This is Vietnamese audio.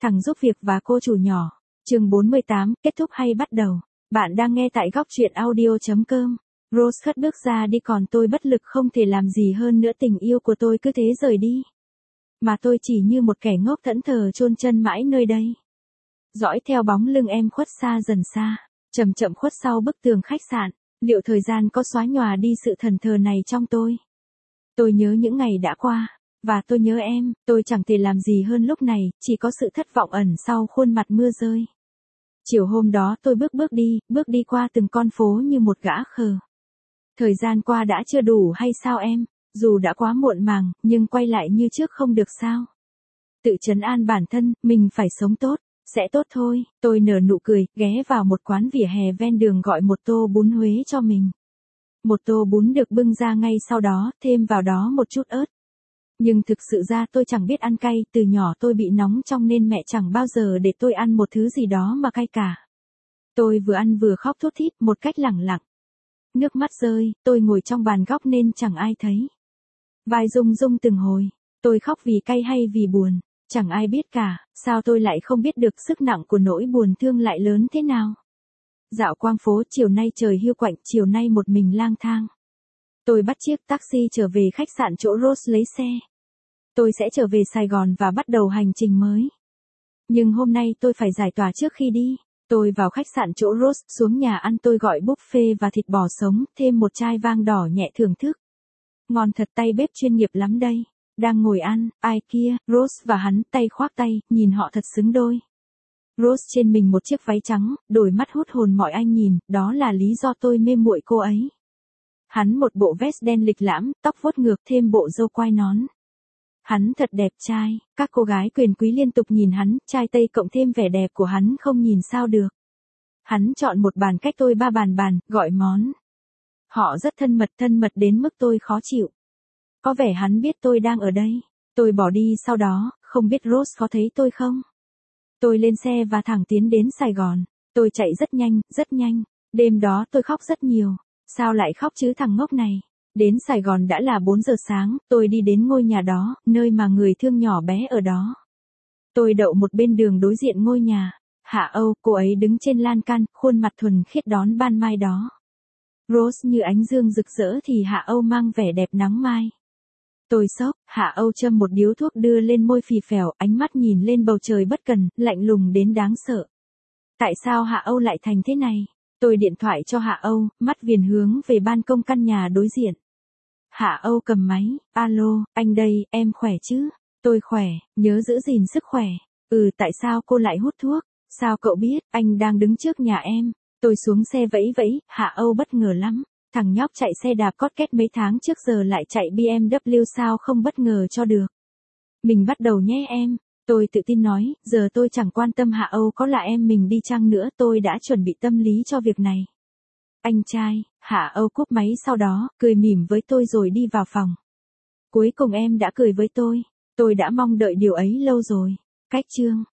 Thằng giúp việc và cô chủ nhỏ. Chương 48, kết thúc hay bắt đầu. Bạn đang nghe tại góc truyện audio.com. Rose khất bước ra đi còn tôi bất lực không thể làm gì hơn nữa, tình yêu của tôi cứ thế rời đi. Mà tôi chỉ như một kẻ ngốc thẫn thờ chôn chân mãi nơi đây. Dõi theo bóng lưng em khuất xa dần xa, chậm chậm khuất sau bức tường khách sạn. Liệu thời gian có xóa nhòa đi sự thẫn thờ này trong tôi? Tôi nhớ những ngày đã qua. Và tôi nhớ em, tôi chẳng thể làm gì hơn lúc này, chỉ có sự thất vọng ẩn sau khuôn mặt mưa rơi. Chiều hôm đó tôi bước đi qua từng con phố như một gã khờ. Thời gian qua đã chưa đủ hay sao em, dù đã quá muộn màng, nhưng quay lại như trước không được sao. Tự trấn an bản thân, mình phải sống tốt, sẽ tốt thôi. Tôi nở nụ cười, ghé vào một quán vỉa hè ven đường gọi một tô bún Huế cho mình. Một tô bún được bưng ra ngay sau đó, thêm vào đó một chút ớt. Nhưng thực sự ra tôi chẳng biết ăn cay, từ nhỏ tôi bị nóng trong nên mẹ chẳng bao giờ để tôi ăn một thứ gì đó mà cay cả. Tôi vừa ăn vừa khóc thút thít một cách lẳng lặng. Nước mắt rơi, tôi ngồi trong bàn góc nên chẳng ai thấy. Vai rung rung từng hồi, tôi khóc vì cay hay vì buồn, chẳng ai biết cả, sao tôi lại không biết được sức nặng của nỗi buồn thương lại lớn thế nào. Dạo quang phố chiều nay trời hiu quạnh, chiều nay một mình lang thang. Tôi bắt chiếc taxi trở về khách sạn chỗ Rose lấy xe. Tôi sẽ trở về Sài Gòn và bắt đầu hành trình mới. Nhưng hôm nay tôi phải giải tỏa trước khi đi. Tôi vào khách sạn chỗ Rose, xuống nhà ăn tôi gọi buffet và thịt bò sống, thêm một chai vang đỏ nhẹ thưởng thức. Ngon thật, tay bếp chuyên nghiệp lắm đây. Đang ngồi ăn, ai kia, Rose và hắn, tay khoác tay, nhìn họ thật xứng đôi. Rose trên mình một chiếc váy trắng, đôi mắt hút hồn mọi anh nhìn, đó là lý do tôi mê muội cô ấy. Hắn một bộ vest đen lịch lãm, tóc vuốt ngược thêm bộ râu quai nón. Hắn thật đẹp trai, các cô gái quyền quý liên tục nhìn hắn, trai Tây cộng thêm vẻ đẹp của hắn không nhìn sao được. Hắn chọn một bàn cách tôi 3 bàn, gọi món. Họ rất thân mật đến mức tôi khó chịu. Có vẻ hắn biết tôi đang ở đây. Tôi bỏ đi sau đó, không biết Rose có thấy tôi không? Tôi lên xe và thẳng tiến đến Sài Gòn. Tôi chạy rất nhanh. Đêm đó tôi khóc rất nhiều. Sao lại khóc chứ thằng ngốc này? Đến Sài Gòn đã là 4 giờ sáng, tôi đi đến ngôi nhà đó, nơi mà người thương nhỏ bé ở đó. Tôi đậu một bên đường đối diện ngôi nhà. Hạ Âu, cô ấy đứng trên lan can, khuôn mặt thuần khiết đón ban mai đó. Rose như ánh dương rực rỡ thì Hạ Âu mang vẻ đẹp nắng mai. Tôi sốc, Hạ Âu châm một điếu thuốc đưa lên môi phì phèo, ánh mắt nhìn lên bầu trời bất cần, lạnh lùng đến đáng sợ. Tại sao Hạ Âu lại thành thế này? Tôi điện thoại cho Hạ Âu, mắt viền hướng về ban công căn nhà đối diện. Hạ Âu cầm máy, alo, anh đây, em khỏe chứ? Tôi khỏe, nhớ giữ gìn sức khỏe. Tại sao cô lại hút thuốc? Sao cậu biết, anh đang đứng trước nhà em. Tôi xuống xe vẫy, Hạ Âu bất ngờ lắm. Thằng nhóc chạy xe đạp cót két mấy tháng trước giờ lại chạy BMW, sao không bất ngờ cho được. Mình bắt đầu nhé em. Tôi tự tin nói, giờ tôi chẳng quan tâm Hạ Âu có là em mình đi chăng nữa, tôi đã chuẩn bị tâm lý cho việc này. Anh trai, Hạ Âu cúp máy sau đó, cười mỉm với tôi rồi đi vào phòng. Cuối cùng em đã cười với tôi đã mong đợi điều ấy lâu rồi. Cách chương